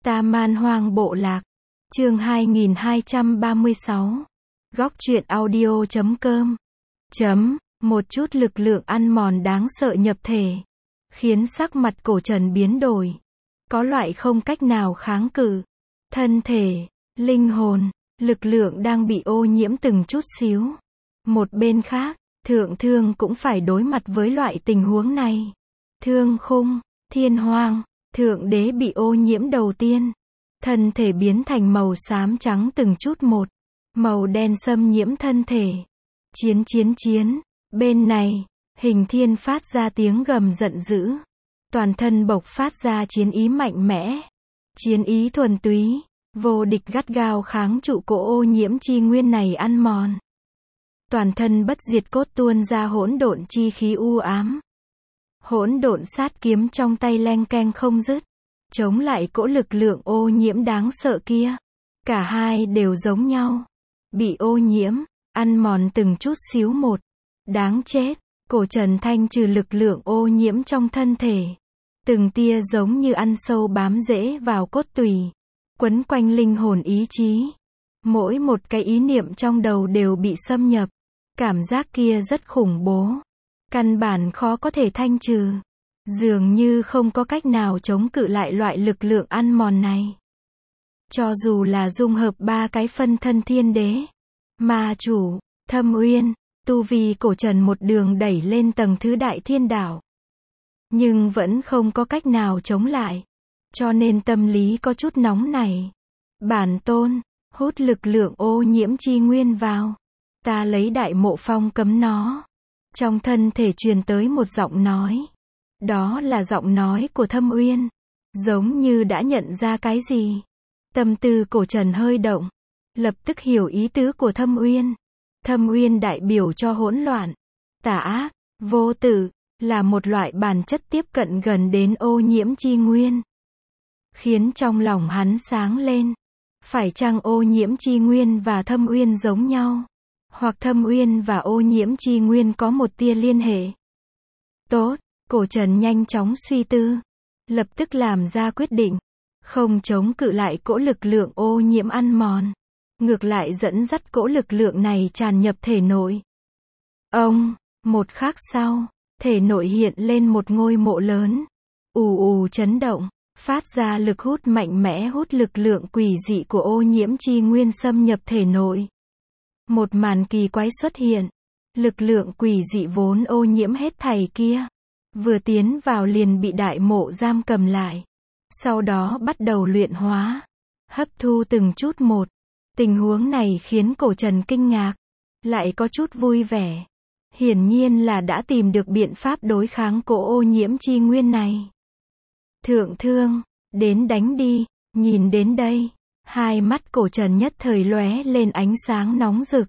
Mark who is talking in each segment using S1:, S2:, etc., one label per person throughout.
S1: Ta Man Hoang Bộ Lạc. Chương 2236. Góc truyện audio.com. Một chút lực lượng ăn mòn đáng sợ nhập thể, khiến sắc mặt Cổ Trần biến đổi. Có loại không cách nào kháng cự. Thân thể, linh hồn, lực lượng đang bị ô nhiễm từng chút xíu. Một bên khác, Thượng Thương cũng phải đối mặt với loại tình huống này. Thương Khung, Thiên Hoang, Thượng Đế bị ô nhiễm đầu tiên. Thân thể biến thành màu xám trắng từng chút một. Màu đen xâm nhiễm thân thể. Chiến. Bên này, Hình Thiên phát ra tiếng gầm giận dữ. Toàn thân bộc phát ra chiến ý mạnh mẽ. Chiến ý thuần túy, vô địch gắt gao kháng trụ cỗ ô nhiễm chi nguyên này ăn mòn. Toàn thân bất diệt cốt tuôn ra hỗn độn chi khí u ám. Hỗn độn sát kiếm trong tay leng keng không dứt, chống lại cỗ lực lượng ô nhiễm đáng sợ kia. Cả hai đều giống nhau, bị ô nhiễm, ăn mòn từng chút xíu một. Đáng chết, Cổ Trần thanh trừ lực lượng ô nhiễm trong thân thể. Từng tia giống như ăn sâu bám rễ vào cốt tủy, quấn quanh linh hồn ý chí. Mỗi một cái ý niệm trong đầu đều bị xâm nhập. Cảm giác kia rất khủng bố. Căn bản khó có thể thanh trừ. Dường như không có cách nào chống cự lại loại lực lượng ăn mòn này. Cho dù là dung hợp ba cái phân thân thiên đế, ma chủ, Thâm Uyên, tu vi Cổ Trần một đường đẩy lên tầng thứ đại thiên đảo. Nhưng vẫn không có cách nào chống lại. Cho nên tâm lý có chút nóng này. Bản tôn, hút lực lượng ô nhiễm chi nguyên vào. Ta lấy Đại Mộ Phong cấm nó. Trong thân thể truyền tới một giọng nói. Đó là giọng nói của Thâm Uyên. Giống như đã nhận ra cái gì. Tâm tư Cổ Trần hơi động. Lập tức hiểu ý tứ của Thâm Uyên. Thâm Uyên đại biểu cho hỗn loạn, tà ác, vô tử, là một loại bản chất tiếp cận gần đến ô nhiễm chi nguyên. Khiến trong lòng hắn sáng lên. Phải chăng ô nhiễm chi nguyên và Thâm Uyên giống nhau? Hoặc Thâm Uyên và ô nhiễm chi nguyên có một tia liên hệ? Tốt, Cổ Trần nhanh chóng suy tư. Lập tức làm ra quyết định. Không chống cự lại cỗ lực lượng ô nhiễm ăn mòn. Ngược lại dẫn dắt cỗ lực lượng này tràn nhập thể nội. Một khắc sau, thể nội hiện lên một ngôi mộ lớn. Ù chấn động, phát ra lực hút mạnh mẽ hút lực lượng quỷ dị của ô nhiễm chi nguyên xâm nhập thể nội. Một màn kỳ quái xuất hiện. Lực lượng quỷ dị vốn ô nhiễm hết thảy kia. Vừa tiến vào liền bị đại mộ giam cầm lại. Sau đó bắt đầu luyện hóa. Hấp thu từng chút một. Tình huống này khiến Cổ Trần kinh ngạc. Lại có chút vui vẻ. Hiển nhiên là đã tìm được biện pháp đối kháng cỗ ô nhiễm chi nguyên này. Thượng Thương, đến đánh đi. Nhìn đến đây, hai mắt Cổ Trần nhất thời lóe lên ánh sáng nóng rực.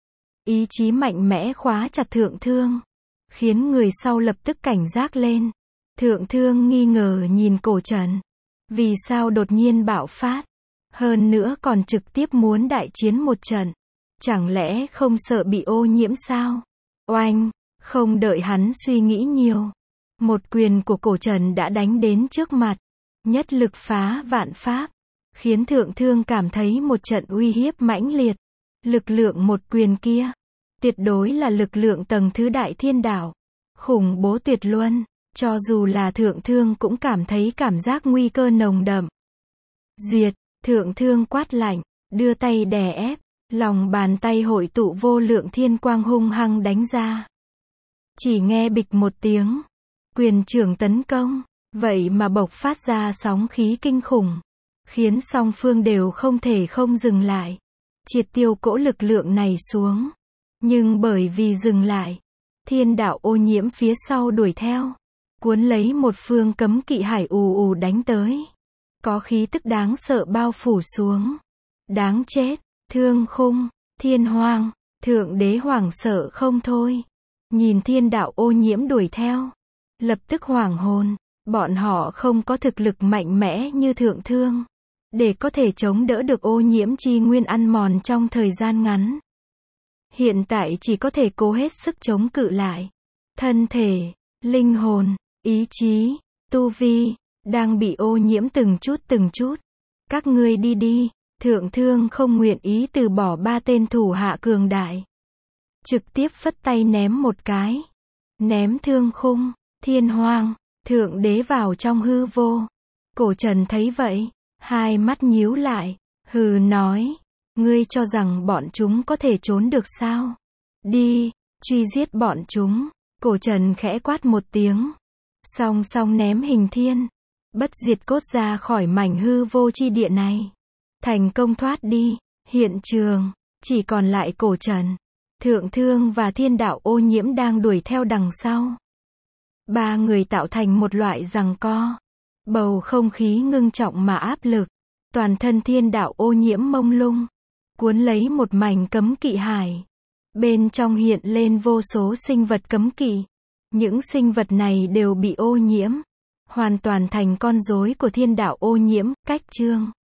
S1: Ý chí mạnh mẽ khóa chặt Thượng Thương. Khiến người sau lập tức cảnh giác lên. Thượng Thương nghi ngờ nhìn Cổ Trần. Vì sao đột nhiên bạo phát? Hơn nữa còn trực tiếp muốn đại chiến một trận. Chẳng lẽ không sợ bị ô nhiễm sao? Oanh, không đợi hắn suy nghĩ nhiều. Một quyền của Cổ Trần đã đánh đến trước mặt. Nhất lực phá vạn pháp. Khiến Thượng Thương cảm thấy một trận uy hiếp mãnh liệt. Lực lượng một quyền kia. Tuyệt đối là lực lượng tầng thứ đại thiên đảo. Khủng bố tuyệt luân. Cho dù là Thượng Thương cũng cảm thấy cảm giác nguy cơ nồng đậm. Diệt. Thượng Thương quát lạnh, đưa tay đè ép, lòng bàn tay hội tụ vô lượng thiên quang hung hăng đánh ra. Chỉ nghe bịch một tiếng, quyền trưởng tấn công, vậy mà bộc phát ra sóng khí kinh khủng, khiến song phương đều không thể không dừng lại, triệt tiêu cỗ lực lượng này xuống. Nhưng bởi vì dừng lại, thiên đạo ô nhiễm phía sau đuổi theo, cuốn lấy một phương cấm kỵ hải ù đánh tới. Có khí tức đáng sợ bao phủ xuống. Đáng chết, Thương Khung, Thiên Hoang, Thượng Đế hoảng sợ không thôi. Nhìn thiên đạo ô nhiễm đuổi theo. Lập tức hoảng hồn. Bọn họ không có thực lực mạnh mẽ như Thượng Thương. Để có thể chống đỡ được ô nhiễm chi nguyên ăn mòn trong thời gian ngắn. Hiện tại chỉ có thể cố hết sức chống cự lại. Thân thể, linh hồn, ý chí, tu vi. Đang bị ô nhiễm từng chút. Các ngươi đi đi, thượng thương không nguyện ý từ bỏ 3 tên thủ hạ cường đại. Trực tiếp phất tay ném một cái. Ném thương khung, thiên hoang, thượng đế vào trong hư vô. Cổ Trần thấy vậy, hai mắt nhíu lại, hừ nói, ngươi cho rằng bọn chúng có thể trốn được sao? Đi, truy giết bọn chúng. Cổ Trần khẽ quát một tiếng. Song song ném hình thiên, bất diệt cốt ra khỏi mảnh hư vô chi địa này. Thành công thoát đi, hiện trường, chỉ còn lại Cổ Trần, thượng thương và thiên đạo ô nhiễm đang đuổi theo đằng sau. 3 người tạo thành một loại giằng co. Bầu không khí ngưng trọng mà áp lực. Toàn thân thiên đạo ô nhiễm mông lung, cuốn lấy một mảnh cấm kỵ hải. Bên trong hiện lên vô số sinh vật cấm kỵ. Những sinh vật này đều bị ô nhiễm, hoàn toàn thành con rối của thiên đạo ô nhiễm. Cách chương